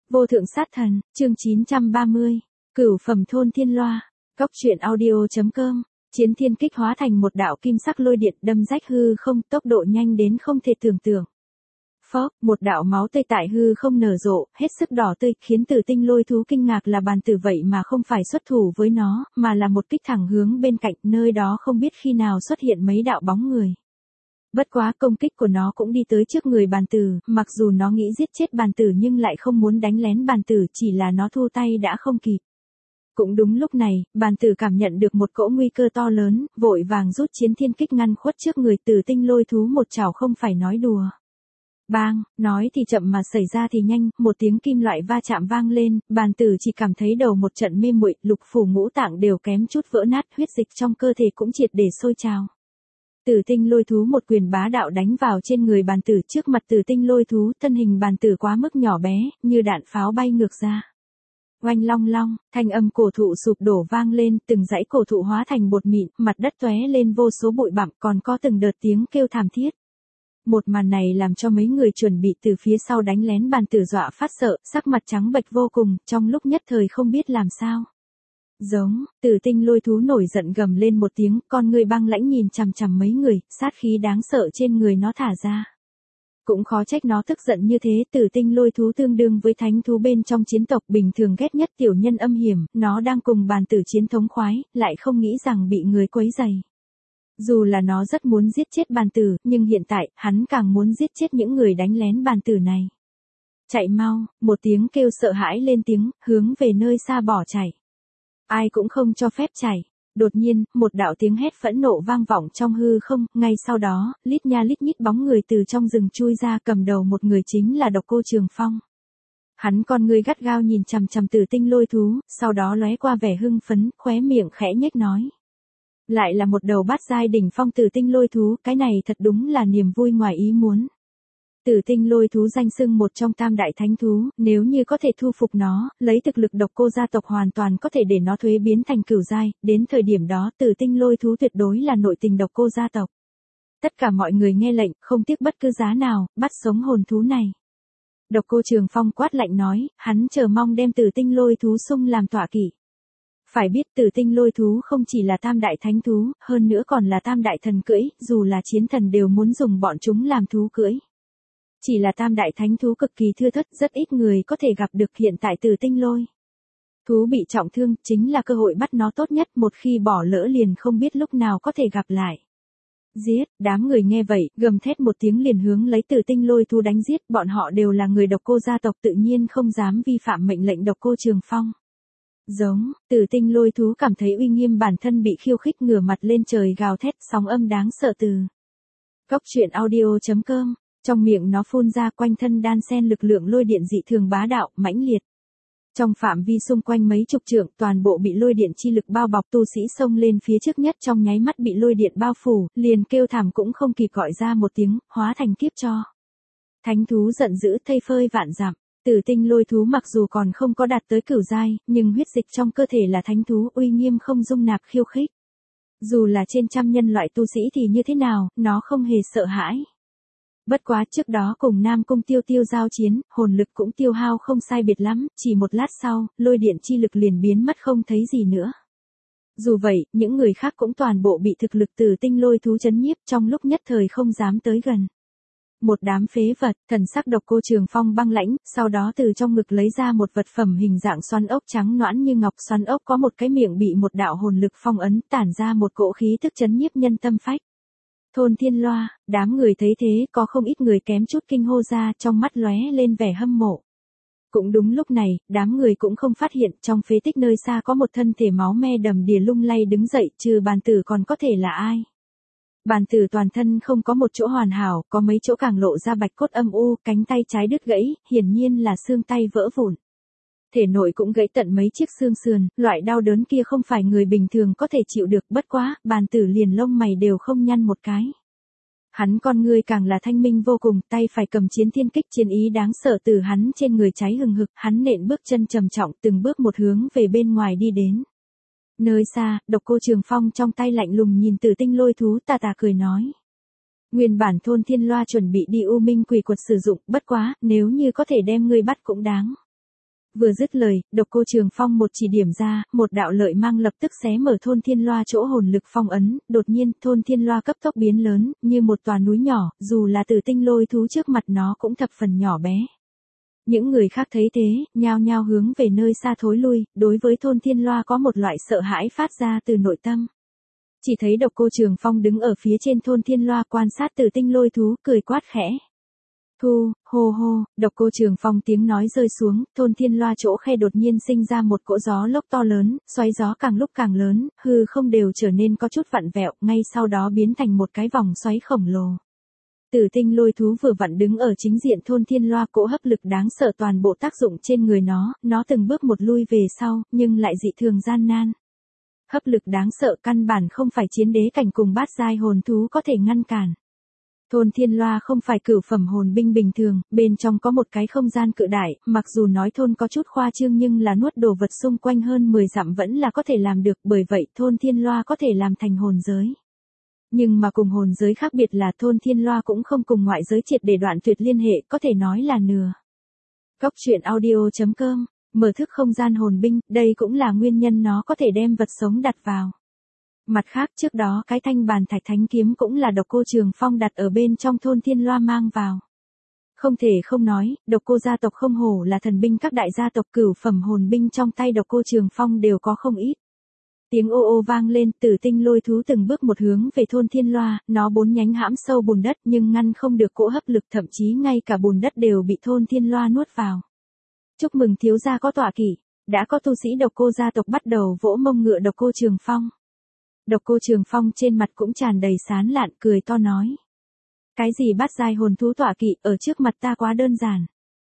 Vô thượng sát thần, chương 930, Cửu phẩm thôn thiên loa, Cóc truyện audio.com, chiến thiên kích hóa thành một đạo kim sắc lôi điện đâm rách hư không, tốc độ nhanh đến không thể tưởng tượng. Phốc, một đạo máu tươi tại hư không nở rộ, hết sức đỏ tươi, khiến Tử Tinh lôi thú kinh ngạc là bàn tử vậy mà không phải xuất thủ với nó, mà là một kích thẳng hướng bên cạnh, nơi đó không biết khi nào xuất hiện mấy đạo bóng người. Bất quá công kích của nó cũng đi tới trước người bàn tử, mặc dù nó nghĩ giết chết bàn tử nhưng lại không muốn đánh lén bàn tử, chỉ là nó thu tay đã không kịp. Cũng đúng lúc này, bàn tử cảm nhận được một cỗ nguy cơ to lớn, vội vàng rút chiến thiên kích ngăn khuất trước người. Tử Tinh lôi thú một chảo không phải nói đùa. Bang, nói thì chậm mà xảy ra thì nhanh, một tiếng kim loại va chạm vang lên, bàn tử chỉ cảm thấy đầu một trận mê muội, lục phủ ngũ tạng đều kém chút vỡ nát, huyết dịch trong cơ thể cũng triệt để sôi trào. Tử Tinh lôi thú một quyền bá đạo đánh vào trên người bàn tử. Trước mặt Tử Tinh lôi thú, thân hình bàn tử quá mức nhỏ bé, như đạn pháo bay ngược ra. Oanh long long, thanh âm cổ thụ sụp đổ vang lên, từng dãy cổ thụ hóa thành bột mịn, mặt đất tóe lên vô số bụi bặm, còn có từng đợt tiếng kêu thảm thiết. Một màn này làm cho mấy người chuẩn bị từ phía sau đánh lén bàn tử dọa phát sợ, sắc mặt trắng bệch vô cùng, trong lúc nhất thời không biết làm sao. Giống, Tử Tinh lôi thú nổi giận gầm lên một tiếng, con người băng lãnh nhìn chằm chằm mấy người, sát khí đáng sợ trên người nó thả ra. Cũng khó trách nó tức giận như thế. Tử Tinh lôi thú tương đương với thánh thú bên trong chiến tộc, bình thường ghét nhất tiểu nhân âm hiểm, nó đang cùng bàn tử chiến thống khoái, lại không nghĩ rằng bị người quấy rầy. Dù là nó rất muốn giết chết bàn tử, nhưng hiện tại, hắn càng muốn giết chết những người đánh lén bàn tử này. Chạy mau, một tiếng kêu sợ hãi lên tiếng, hướng về nơi xa bỏ chạy. Ai cũng không cho phép chạy. Đột nhiên, một đạo tiếng hét phẫn nộ vang vọng trong hư không, ngay sau đó, lít nha lít nhít bóng người từ trong rừng chui ra, cầm đầu một người chính là Độc Cô Trường Phong. Hắn con người gắt gao nhìn chằm chằm Tử Tinh lôi thú, sau đó lóe qua vẻ hưng phấn, khóe miệng khẽ nhếch nói. Lại là một đầu bát giai đỉnh phong Tử Tinh lôi thú, cái này thật đúng là niềm vui ngoài ý muốn. Tử Tinh lôi thú danh xưng một trong tam đại thánh thú, nếu như có thể thu phục nó, lấy thực lực Độc Cô gia tộc hoàn toàn có thể để nó thuế biến thành cửu giai, đến thời điểm đó Tử Tinh lôi thú tuyệt đối là nội tình Độc Cô gia tộc. Tất cả mọi người nghe lệnh, không tiếc bất cứ giá nào, bắt sống hồn thú này. Độc Cô Trường Phong quát lạnh nói, hắn chờ mong đem Tử Tinh lôi thú xung làm tọa kỵ. Phải biết Tử Tinh lôi thú không chỉ là tam đại thánh thú, hơn nữa còn là tam đại thần cưỡi, dù là chiến thần đều muốn dùng bọn chúng làm thú cưỡi. Chỉ là tam đại thánh thú cực kỳ thưa thớt, rất ít người có thể gặp được. Hiện tại Tử Tinh lôi thú bị trọng thương, chính là cơ hội bắt nó tốt nhất, một khi bỏ lỡ liền không biết lúc nào có thể gặp lại. Giết, đám người nghe vậy, gầm thét một tiếng liền hướng lấy Tử Tinh lôi thú đánh giết, bọn họ đều là người Độc Cô gia tộc tự nhiên không dám vi phạm mệnh lệnh Độc Cô Trường Phong. Giống, Tử Tinh lôi thú cảm thấy uy nghiêm bản thân bị khiêu khích, ngửa mặt lên trời gào thét, sóng âm đáng sợ từ Cóc truyện audio.com. Trong miệng nó phun ra, quanh thân đan xen lực lượng lôi điện dị thường bá đạo, mãnh liệt. Trong phạm vi xung quanh mấy chục trượng, toàn bộ bị lôi điện chi lực bao bọc. Tu sĩ xông lên phía trước nhất trong nháy mắt bị lôi điện bao phủ, liền kêu thảm cũng không kịp gọi ra một tiếng, hóa thành kiếp tro. Thánh thú giận dữ thây phơi vạn dặm. Tử Tinh lôi thú mặc dù còn không có đạt tới cửu giai, nhưng huyết dịch trong cơ thể là thánh thú, uy nghiêm không dung nạp khiêu khích. Dù là trên trăm nhân loại tu sĩ thì như thế nào, nó không hề sợ hãi. Bất quá trước đó cùng Nam Cung Tiêu Tiêu giao chiến, hồn lực cũng tiêu hao không sai biệt lắm, chỉ một lát sau, lôi điện chi lực liền biến mất không thấy gì nữa. Dù vậy, những người khác cũng toàn bộ bị thực lực Tử Tinh lôi thú chấn nhiếp, trong lúc nhất thời không dám tới gần. Một đám phế vật, thần sắc Độc Cô Trường Phong băng lãnh, sau đó từ trong ngực lấy ra một vật phẩm hình dạng xoắn ốc trắng nõn như ngọc. Xoắn ốc có một cái miệng bị một đạo hồn lực phong ấn, tản ra một cỗ khí tức chấn nhiếp nhân tâm phách. Thôn thiên loa, đám người thấy thế, có không ít người kém chút kinh hô ra, trong mắt lóe lên vẻ hâm mộ. Cũng đúng lúc này, đám người cũng không phát hiện, trong phế tích nơi xa có một thân thể máu me đầm đìa lung lay đứng dậy, trừ bàn tử còn có thể là ai. Bàn tử toàn thân không có một chỗ hoàn hảo, có mấy chỗ càng lộ ra bạch cốt âm u, cánh tay trái đứt gãy, hiển nhiên là xương tay vỡ vụn. Thể nội cũng gãy tận mấy chiếc xương sườn, loại đau đớn kia không phải người bình thường có thể chịu được. Bất quá, bàn tử liền lông mày đều không nhăn một cái. Hắn con ngươi càng là thanh minh vô cùng, tay phải cầm chiến thiên kích, chiến ý đáng sợ từ hắn trên người cháy hừng hực, hắn nện bước chân trầm trọng, từng bước một hướng về bên ngoài đi đến. Nơi xa, Độc Cô Trường Phong trong tay lạnh lùng nhìn Tử Tinh lôi thú, tà tà cười nói. Nguyên bản thôn thiên loa chuẩn bị đi U Minh Quỷ Quật sử dụng, bất quá, nếu như có thể đem ngươi bắt cũng đáng. Vừa dứt lời, Độc Cô Trường Phong một chỉ điểm ra, một đạo lợi mang lập tức xé mở thôn thiên loa chỗ hồn lực phong ấn, đột nhiên, thôn thiên loa cấp tốc biến lớn, như một tòa núi nhỏ, dù là Tử Tinh Lôi Thú trước mặt nó cũng thập phần nhỏ bé. Những người khác thấy thế, nhao nhao hướng về nơi xa thối lui, đối với thôn thiên loa có một loại sợ hãi phát ra từ nội tâm. Chỉ thấy Độc Cô Trường Phong đứng ở phía trên thôn thiên loa quan sát Tử Tinh Lôi Thú, cười quát khẽ. Thu, hô hô, Độc Cô Trường Phong tiếng nói rơi xuống, thôn thiên loa chỗ khe đột nhiên sinh ra một cỗ gió lốc to lớn, xoáy gió càng lúc càng lớn, hư không đều trở nên có chút vặn vẹo, ngay sau đó biến thành một cái vòng xoáy khổng lồ. Tử Tinh Lôi Thú vừa vặn đứng ở chính diện thôn thiên loa, cỗ hấp lực đáng sợ toàn bộ tác dụng trên người nó từng bước một lui về sau, nhưng lại dị thường gian nan. Hấp lực đáng sợ căn bản không phải chiến đế cảnh cùng bát giai hồn thú có thể ngăn cản. Thôn thiên loa không phải cửu phẩm hồn binh bình thường, bên trong có một cái không gian cự đại, mặc dù nói thôn có chút khoa trương nhưng là nuốt đồ vật xung quanh hơn 10 dặm vẫn là có thể làm được, bởi vậy thôn thiên loa có thể làm thành hồn giới. Nhưng mà cùng hồn giới khác biệt là thôn thiên loa cũng không cùng ngoại giới triệt để đoạn tuyệt liên hệ, có thể nói là nửa. Cốc truyện audio.com, mở thức không gian hồn binh, đây cũng là nguyên nhân nó có thể đem vật sống đặt vào. Mặt khác trước đó cái thanh bàn thạch thánh kiếm cũng là Độc Cô Trường Phong đặt ở bên trong thôn thiên loa mang vào. Không thể không nói, Độc Cô gia tộc không hổ là thần binh, các đại gia tộc cửu phẩm hồn binh trong tay Độc Cô Trường Phong đều có không ít. Tiếng ô ô vang lên, Tử Tinh Lôi Thú từng bước một hướng về thôn thiên loa, nó bốn nhánh hãm sâu bùn đất nhưng ngăn không được cỗ hấp lực, thậm chí ngay cả bùn đất đều bị thôn thiên loa nuốt vào. Chúc mừng thiếu gia có tọa kỷ, đã có tu sĩ Độc Cô gia tộc bắt đầu vỗ mông ngựa Độc Cô Trường Phong. Độc Cô Trường Phong trên mặt cũng tràn đầy sán lạn, cười to nói. Cái gì bát giai hồn thú tọa kỵ, ở trước mặt ta quá đơn giản.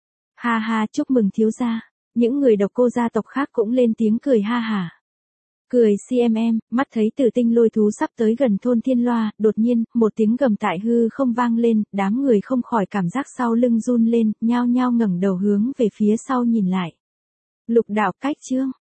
Ha ha, chúc mừng thiếu gia. Những người Độc Cô gia tộc khác cũng lên tiếng cười ha hả. Cười CMM, mắt thấy Tử Tinh Lôi Thú sắp tới gần thôn thiên loa, đột nhiên, một tiếng gầm tại hư không vang lên, đám người không khỏi cảm giác sau lưng run lên, nhao nhao ngẩng đầu hướng về phía sau nhìn lại. Lục đạo cách chương.